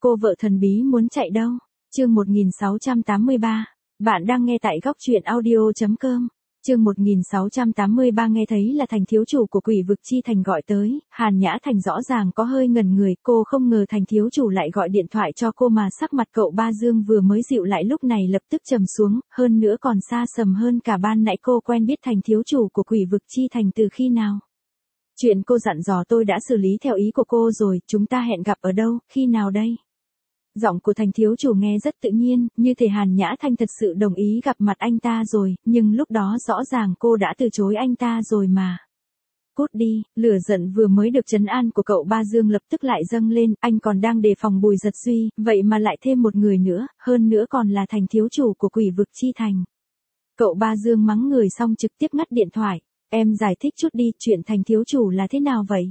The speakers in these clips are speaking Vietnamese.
Cô vợ thần bí muốn chạy đâu? Chương 1683. Bạn đang nghe tại góc truyện audio.com. Chương 1683 nghe thấy là Thành thiếu chủ của Quỷ vực chi thành gọi tới, Hàn Nhã Thành rõ ràng có hơi ngẩn người, cô không ngờ Thành thiếu chủ lại gọi điện thoại cho cô mà sắc mặt cậu Ba Dương vừa mới dịu lại lúc này lập tức trầm xuống, hơn nữa còn xa sầm hơn cả ban nãy. Cô quen biết Thành thiếu chủ của Quỷ vực chi thành từ khi nào? Chuyện cô dặn dò tôi đã xử lý theo ý của cô rồi, chúng ta hẹn gặp ở đâu, khi nào đây? Giọng của Thành thiếu chủ nghe rất tự nhiên, như thể Hàn Nhã Thanh thật sự đồng ý gặp mặt anh ta rồi, nhưng lúc đó rõ ràng cô đã từ chối anh ta rồi mà. Cút đi, lửa giận vừa mới được trấn an của cậu Ba Dương lập tức lại dâng lên, anh còn đang đề phòng Bùi Giật Duy, vậy mà lại thêm một người nữa, hơn nữa còn là Thành thiếu chủ của Quỷ vực chi thành. Cậu Ba Dương mắng người xong trực tiếp ngắt điện thoại, em giải thích chút đi, chuyện Thành thiếu chủ là thế nào vậy?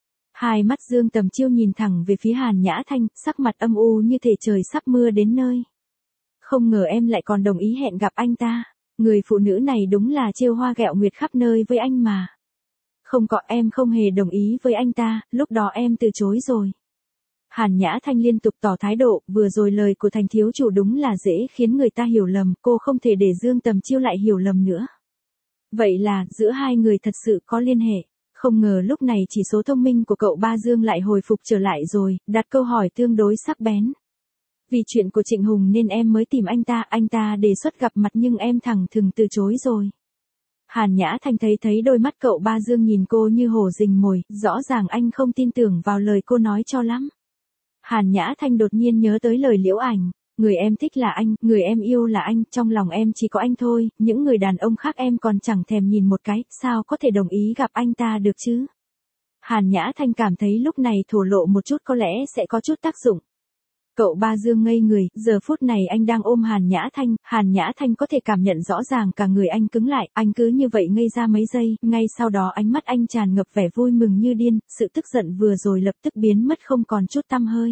Hai mắt Dương Tầm Chiêu nhìn thẳng về phía Hàn Nhã Thanh, sắc mặt âm u như thể trời sắp mưa đến nơi. Không ngờ em lại còn đồng ý hẹn gặp anh ta. Người phụ nữ này đúng là trêu hoa ghẹo nguyệt khắp nơi với anh mà. Không có, em không hề đồng ý với anh ta, lúc đó em từ chối rồi. Hàn Nhã Thanh liên tục tỏ thái độ, vừa rồi lời của Thành thiếu chủ đúng là dễ khiến người ta hiểu lầm, cô không thể để Dương Tầm Chiêu lại hiểu lầm nữa. Vậy là, giữa hai người thật sự có liên hệ. Không ngờ lúc này chỉ số thông minh của cậu Ba Dương lại hồi phục trở lại rồi, đặt câu hỏi tương đối sắc bén. Vì chuyện của Trịnh Hùng nên em mới tìm anh ta đề xuất gặp mặt nhưng em thẳng thừng từ chối rồi. Hàn Nhã Thanh thấy đôi mắt cậu Ba Dương nhìn cô như hổ rình mồi, rõ ràng anh không tin tưởng vào lời cô nói cho lắm. Hàn Nhã Thanh đột nhiên nhớ tới lời Liễu Ảnh. Người em thích là anh, người em yêu là anh, trong lòng em chỉ có anh thôi, những người đàn ông khác em còn chẳng thèm nhìn một cái, sao có thể đồng ý gặp anh ta được chứ? Hàn Nhã Thanh cảm thấy lúc này thổ lộ một chút có lẽ sẽ có chút tác dụng. Cậu Ba Dương ngây người, giờ phút này anh đang ôm Hàn Nhã Thanh có thể cảm nhận rõ ràng cả người anh cứng lại, anh cứ như vậy ngây ra mấy giây, ngay sau đó ánh mắt anh tràn ngập vẻ vui mừng như điên, sự tức giận vừa rồi lập tức biến mất không còn chút tăm hơi.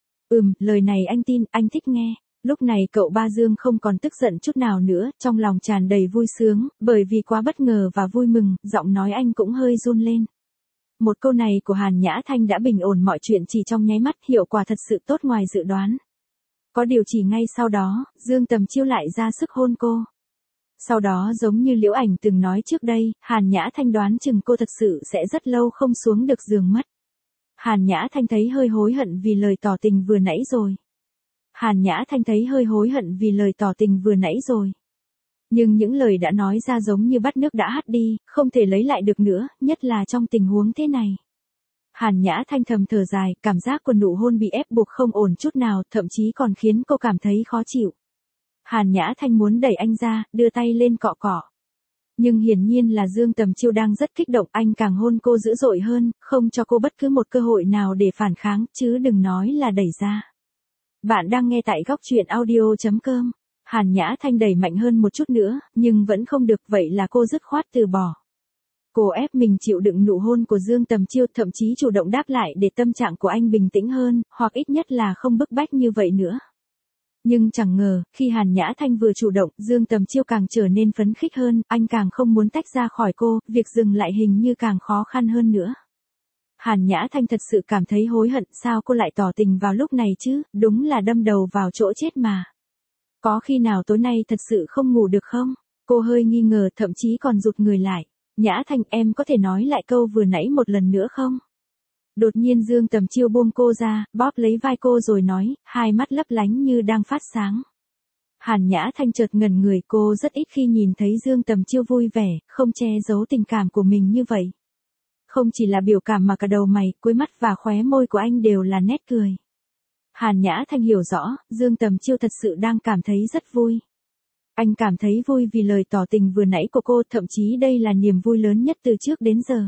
Lời này anh tin, anh thích nghe. Lúc này cậu Ba Dương không còn tức giận chút nào nữa, trong lòng tràn đầy vui sướng, bởi vì quá bất ngờ và vui mừng, giọng nói anh cũng hơi run lên. Một câu này của Hàn Nhã Thanh đã bình ổn mọi chuyện chỉ trong nháy mắt, hiệu quả thật sự tốt ngoài dự đoán. Có điều chỉ ngay sau đó, Dương Tầm Chiêu lại ra sức hôn cô. Sau đó giống như Liễu Ảnh từng nói trước đây, Hàn Nhã Thanh đoán chừng cô thật sự sẽ rất lâu không xuống được giường mất. Hàn Nhã Thanh thấy hơi hối hận vì lời tỏ tình vừa nãy rồi. Nhưng những lời đã nói ra giống như bắt nước đã hắt đi, không thể lấy lại được nữa, nhất là trong tình huống thế này. Hàn Nhã Thanh thầm thở dài, cảm giác của nụ hôn bị ép buộc không ổn chút nào, thậm chí còn khiến cô cảm thấy khó chịu. Hàn Nhã Thanh muốn đẩy anh ra, đưa tay lên cọ cọ. Nhưng hiển nhiên là Dương Tầm Chiêu đang rất kích động, anh càng hôn cô dữ dội hơn, không cho cô bất cứ một cơ hội nào để phản kháng, chứ đừng nói là đẩy ra. Bạn đang nghe tại góc truyện audio.com. Hàn Nhã Thanh đẩy mạnh hơn một chút nữa, nhưng vẫn không được, vậy là cô dứt khoát từ bỏ. Cô ép mình chịu đựng nụ hôn của Dương Tầm Chiêu, thậm chí chủ động đáp lại để tâm trạng của anh bình tĩnh hơn, hoặc ít nhất là không bức bách như vậy nữa. Nhưng chẳng ngờ, khi Hàn Nhã Thanh vừa chủ động, Dương Tầm Chiêu càng trở nên phấn khích hơn, anh càng không muốn tách ra khỏi cô, việc dừng lại hình như càng khó khăn hơn nữa. Hàn Nhã Thanh thật sự cảm thấy hối hận, sao cô lại tỏ tình vào lúc này chứ, đúng là đâm đầu vào chỗ chết mà. Có khi nào tối nay thật sự không ngủ được không? Cô hơi nghi ngờ, thậm chí còn rụt người lại. Nhã Thanh, em có thể nói lại câu vừa nãy một lần nữa không? Đột nhiên Dương Tầm Chiêu buông cô ra, bóp lấy vai cô rồi nói, hai mắt lấp lánh như đang phát sáng. Hàn Nhã Thanh chợt ngẩn người, cô rất ít khi nhìn thấy Dương Tầm Chiêu vui vẻ, không che giấu tình cảm của mình như vậy. Không chỉ là biểu cảm mà cả đầu mày, cuối mắt và khóe môi của anh đều là nét cười. Hàn Nhã Thanh hiểu rõ, Dương Tầm Chiêu thật sự đang cảm thấy rất vui. Anh cảm thấy vui vì lời tỏ tình vừa nãy của cô, thậm chí đây là niềm vui lớn nhất từ trước đến giờ.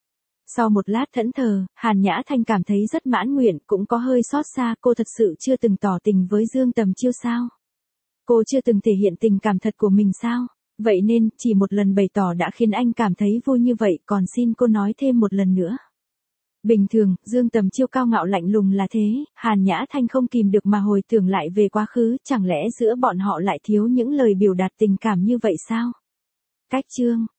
Sau một lát thẫn thờ, Hàn Nhã Thanh cảm thấy rất mãn nguyện, cũng có hơi xót xa, cô thật sự chưa từng tỏ tình với Dương Tầm Chiêu sao? Cô chưa từng thể hiện tình cảm thật của mình sao? Vậy nên, chỉ một lần bày tỏ đã khiến anh cảm thấy vui như vậy, còn xin cô nói thêm một lần nữa. Bình thường, Dương Tầm Chiêu cao ngạo lạnh lùng là thế, Hàn Nhã Thanh không kìm được mà hồi tưởng lại về quá khứ, chẳng lẽ giữa bọn họ lại thiếu những lời biểu đạt tình cảm như vậy sao? Cách chương